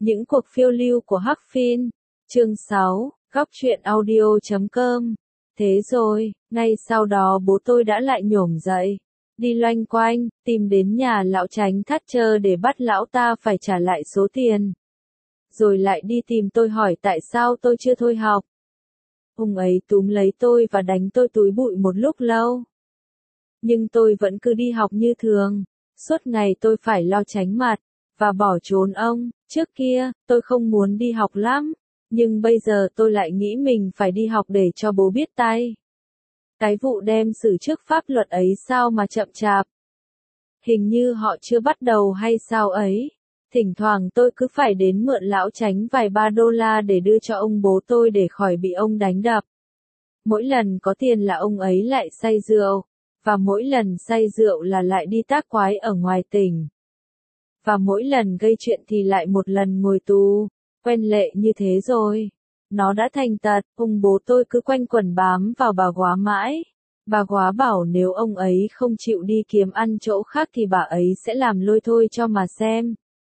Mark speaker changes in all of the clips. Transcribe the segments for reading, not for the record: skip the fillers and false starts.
Speaker 1: Những cuộc phiêu lưu của Hắc Phiên. Chương 6, Góc truyện audio.com. Thế rồi, ngay sau đó bố tôi đã lại nhổm dậy, đi loanh quanh, tìm đến nhà lão Chánh Thatcher để bắt lão ta phải trả lại số tiền. Rồi lại đi tìm tôi hỏi tại sao tôi chưa thôi học. Ông ấy túm lấy tôi và đánh tôi túi bụi một lúc lâu. Nhưng tôi vẫn cứ đi học như thường. Suốt ngày tôi phải lo tránh mặt và bỏ trốn ông. Trước kia, tôi không muốn đi học lắm. Nhưng bây giờ tôi lại nghĩ mình phải đi học để cho bố biết tay. Cái vụ đem xử trước pháp luật ấy sao mà chậm chạp. Hình như họ chưa bắt đầu hay sao ấy. Thỉnh thoảng tôi cứ phải đến mượn lão Chánh vài $3 để đưa cho ông bố tôi để khỏi bị ông đánh đập. Mỗi lần có tiền là ông ấy lại say rượu. Và mỗi lần say rượu là lại đi tác quái ở ngoài tỉnh. Và mỗi lần gây chuyện thì lại một lần ngồi tù. Quen lệ như thế rồi. Nó đã thành tật, ông bố tôi cứ quanh quẩn bám vào bà Góa mãi. Bà Góa bảo nếu ông ấy không chịu đi kiếm ăn chỗ khác thì bà ấy sẽ làm lôi thôi cho mà xem.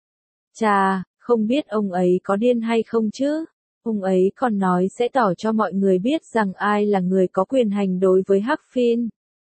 Speaker 1: Chà, không biết ông ấy có điên hay không chứ? Ông ấy còn nói sẽ tỏ cho mọi người biết rằng ai là người có quyền hành đối với Hắc Phiên.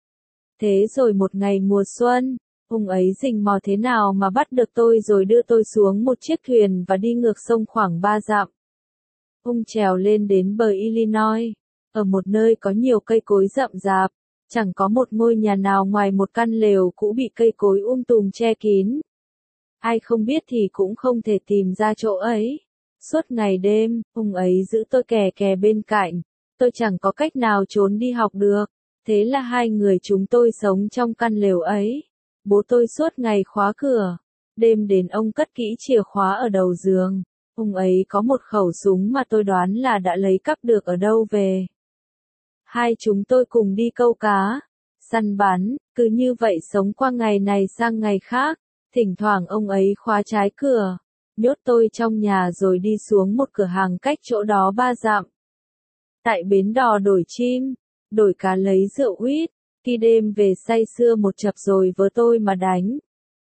Speaker 1: Thế rồi một ngày mùa xuân, ông ấy rình mò thế nào mà bắt được tôi rồi đưa tôi xuống một chiếc thuyền và đi ngược sông khoảng 3 dặm. Ông trèo lên đến bờ Illinois, ở một nơi có nhiều cây cối rậm rạp, chẳng có một ngôi nhà nào ngoài một căn lều cũ bị cây cối tùm che kín. Ai không biết thì cũng không thể tìm ra chỗ ấy. Suốt ngày đêm, ông ấy giữ tôi kè kè bên cạnh, tôi chẳng có cách nào trốn đi học được. Thế là hai người chúng tôi sống trong căn lều ấy. Bố tôi suốt ngày khóa cửa. Đêm đến ông cất kỹ chìa khóa ở đầu giường. Ông ấy có một khẩu súng mà tôi đoán là đã lấy cắp được ở đâu về. Hai chúng tôi cùng đi câu cá, săn bắn, cứ như vậy sống qua ngày này sang ngày khác. Thỉnh thoảng ông ấy khóa trái cửa, nhốt tôi trong nhà rồi đi xuống một cửa hàng cách chỗ đó 3 dặm. Tại bến đò đổi chim, đổi cá lấy rượu huýt, khi đêm về say sưa một chập rồi vớ tôi mà đánh.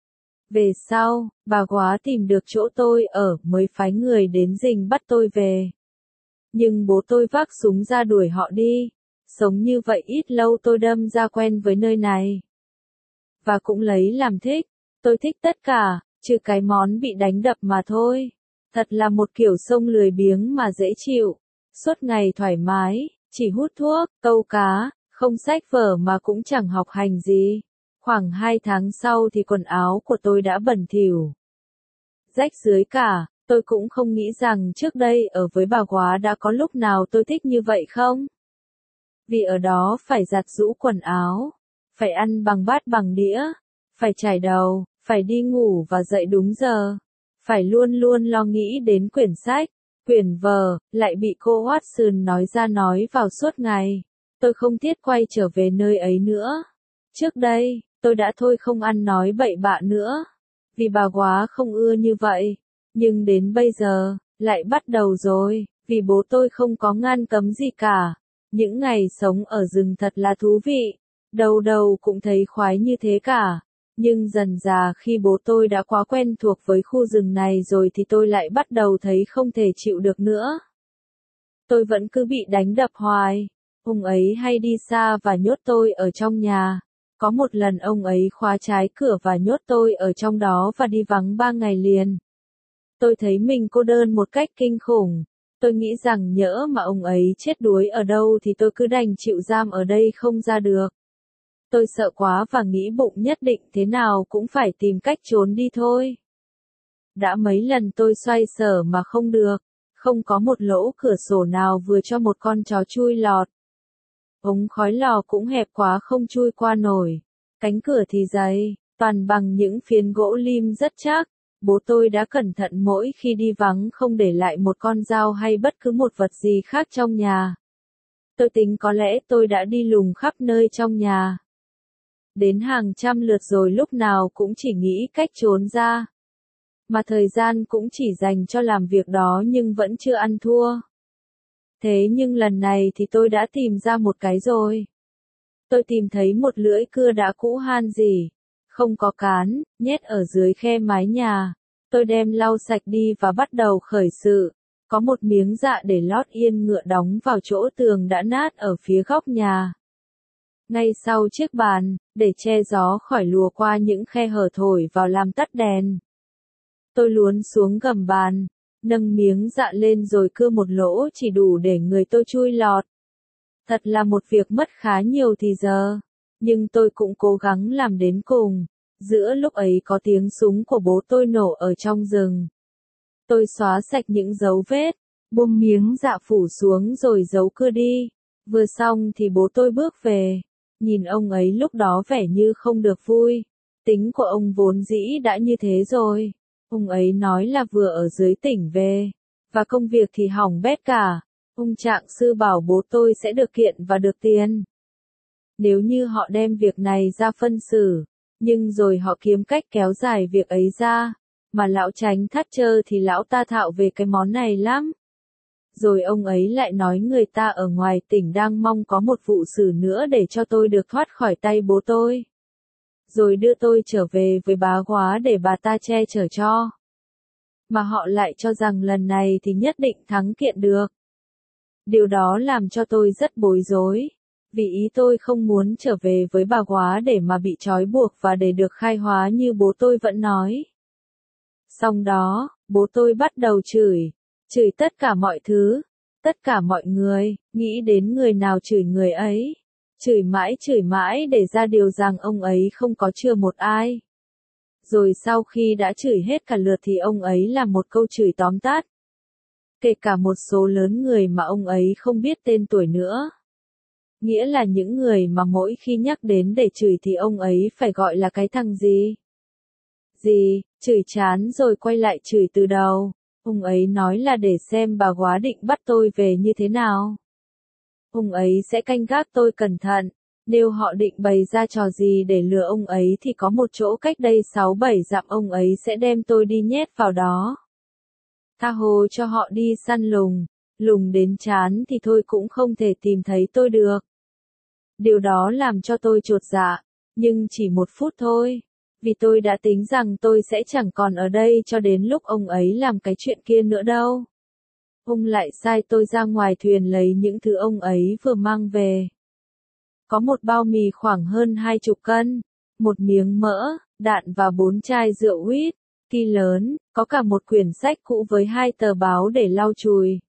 Speaker 1: Về sau, bà Góa tìm được chỗ tôi ở mới phái người đến rình bắt tôi về. Nhưng bố tôi vác súng ra đuổi họ đi. Sống như vậy ít lâu tôi đâm ra quen với nơi này. Và cũng lấy làm thích. Tôi thích tất cả, trừ cái món bị đánh đập mà thôi. Thật là một kiểu sông lười biếng mà dễ chịu. Suốt ngày thoải mái, chỉ hút thuốc, câu cá, không sách vở mà cũng chẳng học hành gì. Khoảng 2 tháng sau thì quần áo của tôi đã bẩn thỉu, rách rưới cả. Tôi cũng không nghĩ rằng trước đây ở với bà Góa đã có lúc nào tôi thích như vậy không? Vì ở đó phải giặt giũ quần áo, phải ăn bằng bát bằng đĩa, phải chải đầu, phải đi ngủ và dậy đúng giờ, phải luôn luôn lo nghĩ đến quyển sách, quyển vở, lại bị cô Watson nói ra nói vào suốt ngày. Tôi không thiết quay trở về nơi ấy nữa. Trước đây, tôi đã thôi không ăn nói bậy bạ nữa, vì bà Góa không ưa như vậy. Nhưng đến bây giờ, lại bắt đầu rồi, vì bố tôi không có ngăn cấm gì cả. Những ngày sống ở rừng thật là thú vị, đầu đầu cũng thấy khoái như thế cả. Nhưng dần dà khi bố tôi đã quá quen thuộc với khu rừng này rồi thì tôi lại bắt đầu thấy không thể chịu được nữa. Tôi vẫn cứ bị đánh đập hoài. Ông ấy hay đi xa và nhốt tôi ở trong nhà. Có một lần ông ấy khóa trái cửa và nhốt tôi ở trong đó và đi vắng 3 ngày liền. Tôi thấy mình cô đơn một cách kinh khủng. Tôi nghĩ rằng nhỡ mà ông ấy chết đuối ở đâu thì tôi cứ đành chịu giam ở đây không ra được. Tôi sợ quá và nghĩ bụng nhất định thế nào cũng phải tìm cách trốn đi thôi. Đã mấy lần tôi xoay sở mà không được. Không có một lỗ cửa sổ nào vừa cho một con chó chui lọt. Ống khói lò cũng hẹp quá không chui qua nổi. Cánh cửa thì dày, toàn bằng những phiến gỗ lim rất chắc. Bố tôi đã cẩn thận mỗi khi đi vắng không để lại một con dao hay bất cứ một vật gì khác trong nhà. Tôi tính có lẽ tôi đã đi lùng khắp nơi trong nhà. Đến hàng trăm lượt rồi lúc nào cũng chỉ nghĩ cách trốn ra. Mà thời gian cũng chỉ dành cho làm việc đó nhưng vẫn chưa ăn thua. Thế nhưng lần này thì tôi đã tìm ra một cái rồi. Tôi tìm thấy một lưỡi cưa đã cũ han rỉ, không có cán, nhét ở dưới khe mái nhà. Tôi đem lau sạch đi và bắt đầu khởi sự. Có một miếng dạ để lót yên ngựa đóng vào chỗ tường đã nát ở phía góc nhà. Ngay sau chiếc bàn, để che gió khỏi lùa qua những khe hở thổi vào làm tắt đèn. Tôi luồn xuống gầm bàn, nâng miếng dạ lên rồi cưa một lỗ chỉ đủ để người tôi chui lọt. Thật là một việc mất khá nhiều thì giờ, nhưng tôi cũng cố gắng làm đến cùng. Giữa lúc ấy có tiếng súng của bố tôi nổ ở trong rừng. Tôi xóa sạch những dấu vết, buông miếng dạ phủ xuống rồi giấu cưa đi. Vừa xong thì bố tôi bước về. Nhìn ông ấy lúc đó vẻ như không được vui. Tính của ông vốn dĩ đã như thế rồi. Ông ấy nói là vừa ở dưới tỉnh về. Và công việc thì hỏng bét cả. Ông trạng sư bảo bố tôi sẽ được kiện và được tiền. Nếu như họ đem việc này ra phân xử. Nhưng rồi họ kiếm cách kéo dài việc ấy ra. Mà lão Chánh Thatcher thì lão ta thạo về cái món này lắm. Rồi ông ấy lại nói người ta ở ngoài tỉnh đang mong có một vụ xử nữa để cho tôi được thoát khỏi tay bố tôi. Rồi đưa tôi trở về với bá Góa để bà ta che chở cho. Mà họ lại cho rằng lần này thì nhất định thắng kiện được. Điều đó làm cho tôi rất bối rối. Vì ý tôi không muốn trở về với bà Góa để mà bị trói buộc và để được khai hóa như bố tôi vẫn nói. Xong đó, bố tôi bắt đầu chửi tất cả mọi thứ, tất cả mọi người, nghĩ đến người nào chửi người ấy. Chửi mãi để ra điều rằng ông ấy không có chừa một ai. Rồi sau khi đã chửi hết cả lượt thì ông ấy làm một câu chửi tóm tắt. Kể cả một số lớn người mà ông ấy không biết tên tuổi nữa. Nghĩa là những người mà mỗi khi nhắc đến để chửi thì ông ấy phải gọi là cái thằng gì. Chửi chán rồi quay lại chửi từ đầu. Ông ấy nói là để xem bà Góa định bắt tôi về như thế nào. Ông ấy sẽ canh gác tôi cẩn thận. Nếu họ định bày ra trò gì để lừa ông ấy thì có một chỗ cách đây 6-7 dặm ông ấy sẽ đem tôi đi nhét vào đó. Tha hồ cho họ đi săn lùng đến chán thì thôi cũng không thể tìm thấy tôi được. Điều đó làm cho tôi chột dạ, nhưng chỉ 1 phút thôi. Vì tôi đã tính rằng tôi sẽ chẳng còn ở đây cho đến lúc ông ấy làm cái chuyện kia nữa đâu. Ông lại sai tôi ra ngoài thuyền lấy những thứ ông ấy vừa mang về. Có một bao mì khoảng hơn 20 cân, một miếng mỡ, đạn và 4 chai rượu huýt, kỳ lớn, có cả một quyển sách cũ với 2 tờ báo để lau chùi.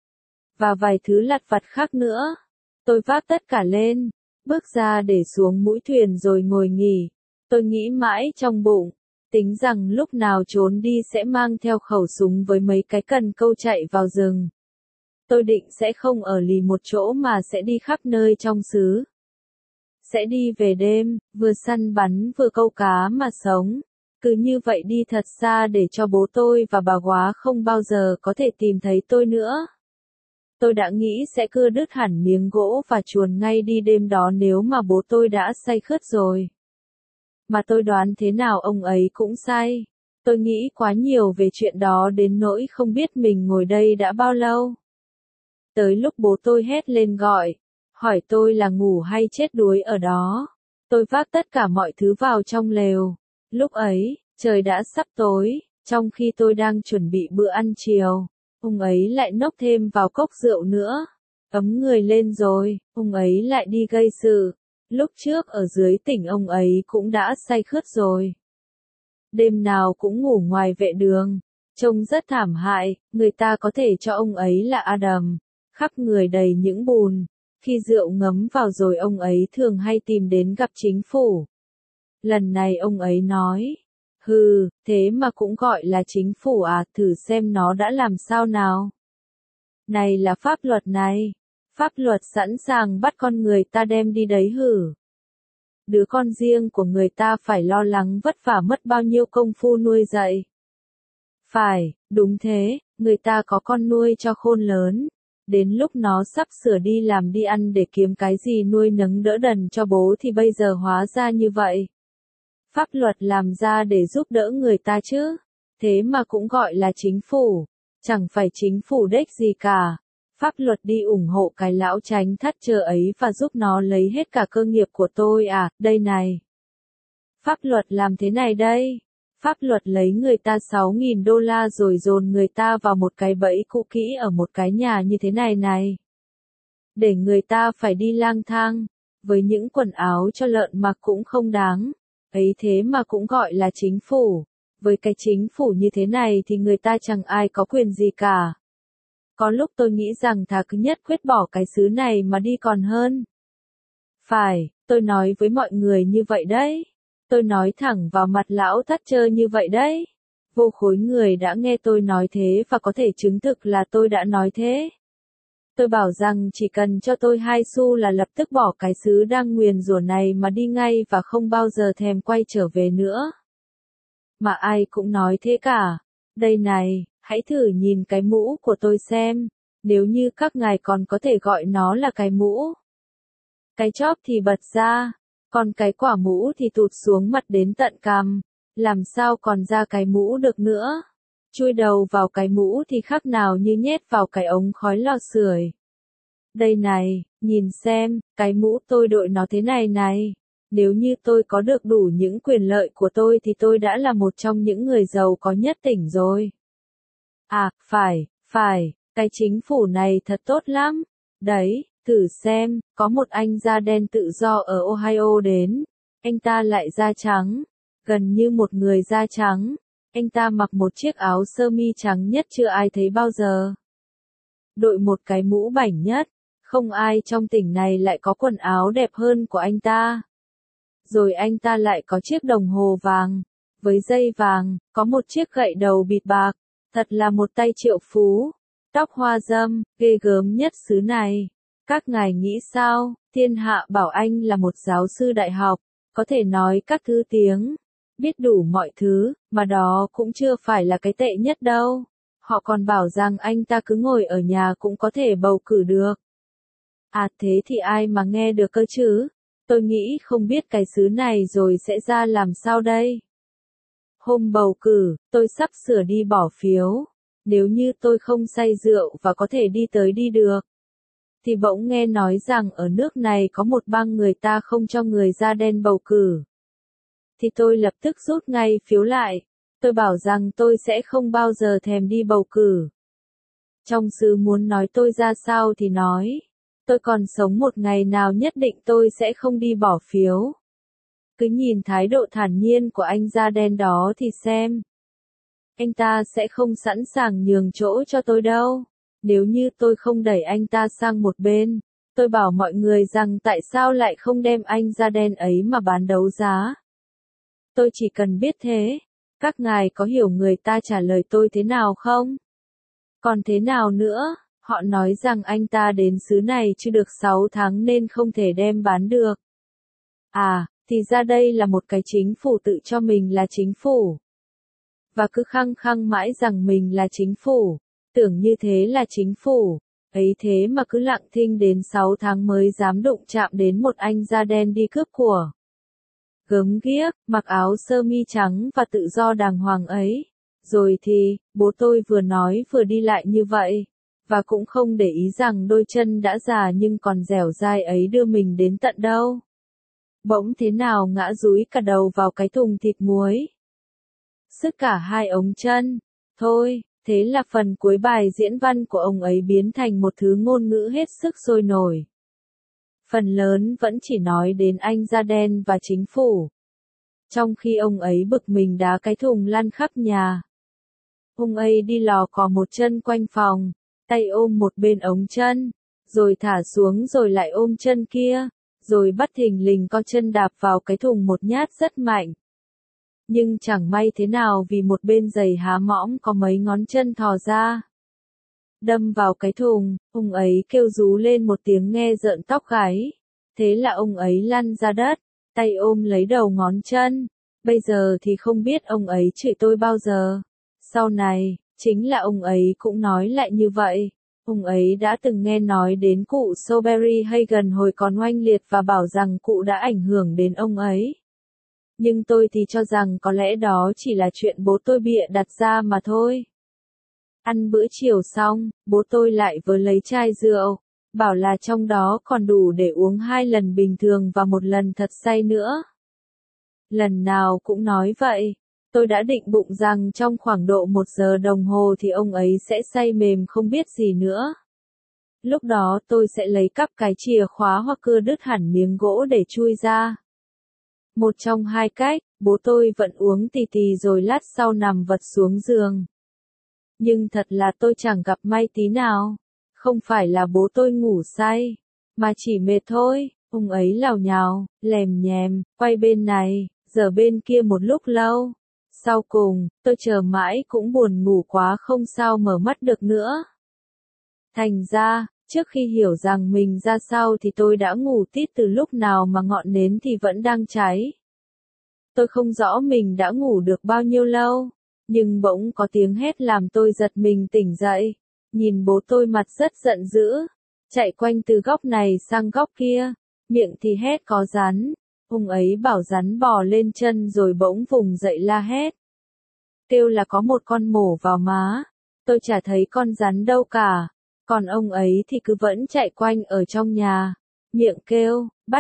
Speaker 1: Và vài thứ lặt vặt khác nữa. Tôi vác tất cả lên, bước ra để xuống mũi thuyền rồi ngồi nghỉ. Tôi nghĩ mãi trong bụng, tính rằng lúc nào trốn đi sẽ mang theo khẩu súng với mấy cái cần câu chạy vào rừng. Tôi định sẽ không ở lì một chỗ mà sẽ đi khắp nơi trong xứ. Sẽ đi về đêm, vừa săn bắn vừa câu cá mà sống. Cứ như vậy đi thật xa để cho bố tôi và bà Góa không bao giờ có thể tìm thấy tôi nữa. Tôi đã nghĩ sẽ cưa đứt hẳn miếng gỗ và chuồn ngay đi đêm đó nếu mà bố tôi đã say khướt rồi. Mà tôi đoán thế nào ông ấy cũng say. Tôi nghĩ quá nhiều về chuyện đó đến nỗi không biết mình ngồi đây đã bao lâu. Tới lúc bố tôi hét lên gọi, hỏi tôi là ngủ hay chết đuối ở đó. Tôi vác tất cả mọi thứ vào trong lều. Lúc ấy, trời đã sắp tối, trong khi tôi đang chuẩn bị bữa ăn chiều. Ông ấy lại nốc thêm vào cốc rượu nữa. Ấm người lên rồi, ông ấy lại đi gây sự. Lúc trước ở dưới tỉnh ông ấy cũng đã say khướt rồi. Đêm nào cũng ngủ ngoài vệ đường. Trông rất thảm hại, người ta có thể cho ông ấy là Adam. Khắp người đầy những bùn. Khi rượu ngấm vào rồi ông ấy thường hay tìm đến gặp chính phủ. Lần này ông ấy nói. Hừ, thế mà cũng gọi là chính phủ à, thử xem nó đã làm sao nào. Này là pháp luật này. Pháp luật sẵn sàng bắt con người ta đem đi đấy hử. Đứa con riêng của người ta phải lo lắng vất vả mất bao nhiêu công phu nuôi dạy. Phải, đúng thế, người ta có con nuôi cho khôn lớn. Đến lúc nó sắp sửa đi làm đi ăn để kiếm cái gì nuôi nấng đỡ đần cho bố thì bây giờ hóa ra như vậy. Pháp luật làm ra để giúp đỡ người ta chứ. Thế mà cũng gọi là chính phủ. Chẳng phải chính phủ đếch gì cả. Pháp luật đi ủng hộ cái lão Chánh Thatcher ấy và giúp nó lấy hết cả cơ nghiệp của tôi à, đây này. Pháp luật làm thế này đây. Pháp luật lấy người ta 6.000 đô la rồi dồn người ta vào một cái bẫy cũ kỹ ở một cái nhà như thế này này. Để người ta phải đi lang thang, với những quần áo cho lợn mặc cũng không đáng. Ấy thế mà cũng gọi là chính phủ. Với cái chính phủ như thế này thì người ta chẳng ai có quyền gì cả. Có lúc tôi nghĩ rằng thà cứ nhất quyết bỏ cái xứ này mà đi còn hơn. Phải, tôi nói với mọi người như vậy đấy. Tôi nói thẳng vào mặt lão Thatcher như vậy đấy. Vô khối người đã nghe tôi nói thế và có thể chứng thực là tôi đã nói thế. Tôi bảo rằng chỉ cần cho tôi 2 xu là lập tức bỏ cái xứ đang nguyền rủa này mà đi ngay và không bao giờ thèm quay trở về nữa. Mà ai cũng nói thế cả. Đây này, hãy thử nhìn cái mũ của tôi xem, nếu như các ngài còn có thể gọi nó là cái mũ. Cái chóp thì bật ra, còn cái quả mũ thì tụt xuống mặt đến tận cằm, làm sao còn ra cái mũ được nữa. Chui đầu vào cái mũ thì khác nào như nhét vào cái ống khói lò sưởi. Đây này, nhìn xem, cái mũ tôi đội nó thế này này. Nếu như tôi có được đủ những quyền lợi của tôi thì tôi đã là một trong những người giàu có nhất tỉnh rồi. À, phải, cái chính phủ này thật tốt lắm. Đấy, thử xem, có một anh da đen tự do ở Ohio đến. Anh ta lại da trắng, gần như một người da trắng. Anh ta mặc một chiếc áo sơ mi trắng nhất chưa ai thấy bao giờ. Đội một cái mũ bảnh nhất, không ai trong tỉnh này lại có quần áo đẹp hơn của anh ta. Rồi anh ta lại có chiếc đồng hồ vàng, với dây vàng, có một chiếc gậy đầu bịt bạc, thật là một tay triệu phú. Tóc hoa râm, ghê gớm nhất xứ này. Các ngài nghĩ sao? Thiên hạ bảo anh là một giáo sư đại học, có thể nói các thứ tiếng, biết đủ mọi thứ, mà đó cũng chưa phải là cái tệ nhất đâu. Họ còn bảo rằng anh ta cứ ngồi ở nhà cũng có thể bầu cử được. À thế thì ai mà nghe được cơ chứ? Tôi nghĩ không biết cái xứ này rồi sẽ ra làm sao đây. Hôm bầu cử, tôi sắp sửa đi bỏ phiếu. Nếu như tôi không say rượu và có thể đi tới đi được, thì bỗng nghe nói rằng ở nước này có một bang người ta không cho người da đen bầu cử. Thì tôi lập tức rút ngay phiếu lại. Tôi bảo rằng tôi sẽ không bao giờ thèm đi bầu cử. Trong sư muốn nói tôi ra sao thì nói. Tôi còn sống một ngày nào nhất định tôi sẽ không đi bỏ phiếu. Cứ nhìn thái độ thản nhiên của anh da đen đó thì xem. Anh ta sẽ không sẵn sàng nhường chỗ cho tôi đâu. Nếu như tôi không đẩy anh ta sang một bên, tôi bảo mọi người rằng tại sao lại không đem anh da đen ấy mà bán đấu giá. Tôi chỉ cần biết thế. Các ngài có hiểu người ta trả lời tôi thế nào không? Còn thế nào nữa? Họ nói rằng anh ta đến xứ này chưa được 6 tháng nên không thể đem bán được. À, thì ra đây là một cái chính phủ tự cho mình là chính phủ. Và cứ khăng khăng mãi rằng mình là chính phủ. Tưởng như thế là chính phủ. Ấy thế mà cứ lặng thinh đến 6 tháng mới dám đụng chạm đến một anh da đen đi cướp của. Gớm ghiếc, mặc áo sơ mi trắng và tự do đàng hoàng ấy. Rồi thì, bố tôi vừa nói vừa đi lại như vậy. Và cũng không để ý rằng đôi chân đã già nhưng còn dẻo dai ấy đưa mình đến tận đâu. Bỗng thế nào ngã dúi cả đầu vào cái thùng thịt muối. Sứt cả 2 ống chân. Thôi, thế là phần cuối bài diễn văn của ông ấy biến thành một thứ ngôn ngữ hết sức sôi nổi. Phần lớn vẫn chỉ nói đến anh da đen và chính phủ. Trong khi ông ấy bực mình đá cái thùng lăn khắp nhà. Ông ấy đi lò cò một chân quanh phòng, tay ôm một bên ống chân, rồi thả xuống rồi lại ôm chân kia, rồi bắt thình lình co chân đạp vào cái thùng một nhát rất mạnh. Nhưng chẳng may thế nào vì một bên giày há mõm có mấy ngón chân thò ra. Đâm vào cái thùng, ông ấy kêu rú lên một tiếng nghe rợn tóc gáy. Thế là ông ấy lăn ra đất, tay ôm lấy đầu ngón chân. Bây giờ thì không biết ông ấy chửi tôi bao giờ. Sau này, chính là ông ấy cũng nói lại như vậy. Ông ấy đã từng nghe nói đến cụ Soberry Hagen hồi còn oanh liệt và bảo rằng cụ đã ảnh hưởng đến ông ấy. Nhưng tôi thì cho rằng có lẽ đó chỉ là chuyện bố tôi bịa đặt ra mà thôi. Ăn bữa chiều xong, bố tôi lại vừa lấy chai rượu, bảo là trong đó còn đủ để uống 2 lần bình thường và 1 lần thật say nữa. Lần nào cũng nói vậy. Tôi đã định bụng rằng trong khoảng độ 1 giờ đồng hồ thì ông ấy sẽ say mềm không biết gì nữa. Lúc đó tôi sẽ lấy cắp cái chìa khóa hoặc cưa đứt hẳn miếng gỗ để chui ra. Một trong hai cách, bố tôi vẫn uống tì tì rồi lát sau nằm vật xuống giường. Nhưng thật là tôi chẳng gặp may tí nào. Không phải là bố tôi ngủ say, mà chỉ mệt thôi. Ông ấy lảo nhào, lèm nhèm, quay bên này, giờ bên kia một lúc lâu. Sau cùng, tôi chờ mãi cũng buồn ngủ quá không sao mở mắt được nữa. Thành ra, trước khi hiểu rằng mình ra sao thì tôi đã ngủ tít từ lúc nào mà ngọn nến thì vẫn đang cháy. Tôi không rõ mình đã ngủ được bao nhiêu lâu, nhưng bỗng có tiếng hét làm tôi giật mình tỉnh dậy. Nhìn bố tôi mặt rất giận dữ, chạy quanh từ góc này sang góc kia, miệng thì hét có rắn. Ông ấy bảo rắn bò lên chân rồi bỗng vùng dậy la hét. Kêu là có một con mổ vào má, tôi chả thấy con rắn đâu cả. Còn ông ấy thì cứ vẫn chạy quanh ở trong nhà, miệng kêu, bắt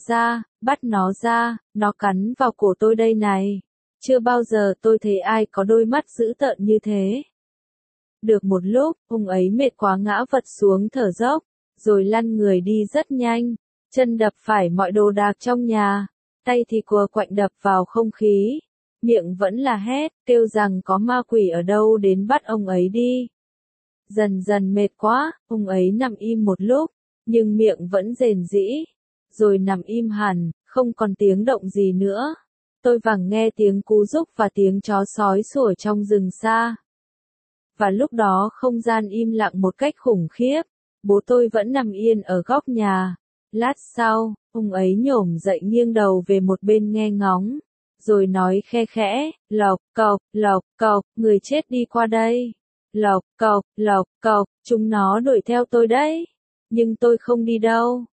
Speaker 1: nó ra, nó cắn vào cổ tôi đây này. Chưa bao giờ tôi thấy ai có đôi mắt dữ tợn như thế. Được một lúc, ông ấy mệt quá ngã vật xuống thở dốc, rồi lăn người đi rất nhanh, chân đập phải mọi đồ đạc trong nhà, tay thì cùa quạnh đập vào không khí, miệng vẫn là hét, kêu rằng có ma quỷ ở đâu đến bắt ông ấy đi. Dần dần mệt quá, ông ấy nằm im một lúc, nhưng miệng vẫn rền rĩ, rồi nằm im hẳn, không còn tiếng động gì nữa. Tôi vẳng nghe tiếng cú rúc và tiếng chó sói sủa trong rừng xa. Và lúc đó không gian im lặng một cách khủng khiếp, bố tôi vẫn nằm yên ở góc nhà. Lát sau, ông ấy nhổm dậy nghiêng đầu về một bên nghe ngóng, rồi nói khe khẽ, lộc cộc, người chết đi qua đây. Lộc cộc, chúng nó đuổi theo tôi đấy. Nhưng tôi không đi đâu.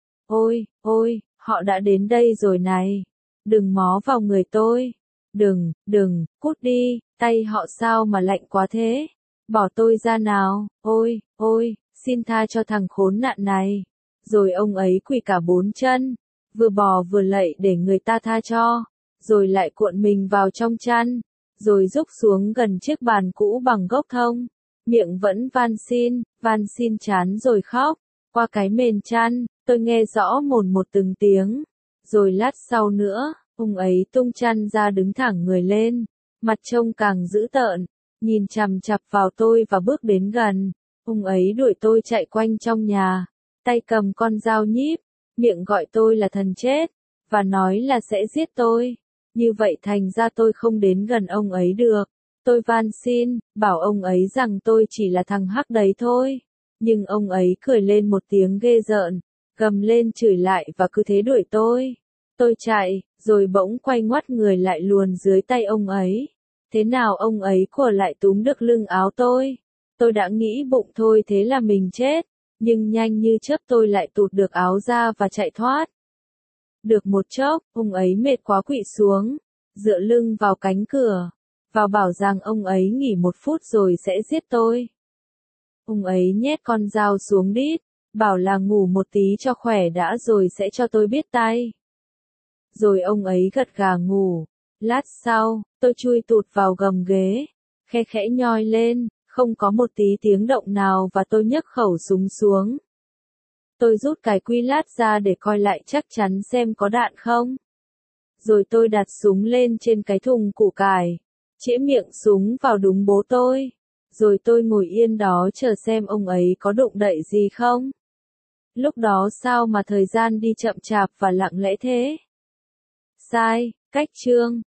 Speaker 1: Ôi, họ đã đến đây rồi này. Đừng mó vào người tôi. Đừng, cút đi, tay họ sao mà lạnh quá thế. Bỏ tôi ra nào, ôi, xin tha cho thằng khốn nạn này. Rồi ông ấy quỳ cả 4 chân, vừa bò vừa lạy để người ta tha cho, rồi lại cuộn mình vào trong chăn, rồi rúc xuống gần chiếc bàn cũ bằng gốc thông, miệng vẫn van xin chán rồi khóc. Qua cái mền chăn, tôi nghe rõ một từng tiếng, rồi lát sau nữa, ông ấy tung chăn ra đứng thẳng người lên, mặt trông càng dữ tợn, nhìn chằm chằm vào tôi và bước đến gần. Ông ấy đuổi tôi chạy quanh trong nhà, tay cầm con dao nhíp, miệng gọi tôi là thần chết, và nói là sẽ giết tôi. Như vậy thành ra tôi không đến gần ông ấy được. Tôi van xin, bảo ông ấy rằng tôi chỉ là thằng hắc đấy thôi. Nhưng ông ấy cười lên một tiếng ghê rợn, gầm lên chửi lại và cứ thế đuổi tôi. Tôi chạy, rồi bỗng quay ngoắt người lại luồn dưới tay ông ấy. Thế nào ông ấy của lại túm được lưng áo tôi. Tôi đã nghĩ bụng thôi thế là mình chết, nhưng nhanh như chớp tôi lại tụt được áo ra và chạy thoát. Được một chốc, ông ấy mệt quá quỵ xuống, dựa lưng vào cánh cửa, và bảo rằng ông ấy nghỉ 1 phút rồi sẽ giết tôi. Ông ấy nhét con dao xuống đít, bảo là ngủ một tí cho khỏe đã rồi sẽ cho tôi biết tay. Rồi ông ấy gật gà ngủ. Lát sau, tôi chui tụt vào gầm ghế, khe khẽ nhoi lên, không có một tí tiếng động nào và tôi nhấc khẩu súng xuống. Tôi rút cái quy lát ra để coi lại chắc chắn xem có đạn không. Rồi tôi đặt súng lên trên cái thùng củ cải, chĩa miệng súng vào đúng bố tôi. Rồi tôi ngồi yên đó chờ xem ông ấy có động đậy gì không. Lúc đó sao mà thời gian đi chậm chạp và lặng lẽ thế? Sai, cách chương.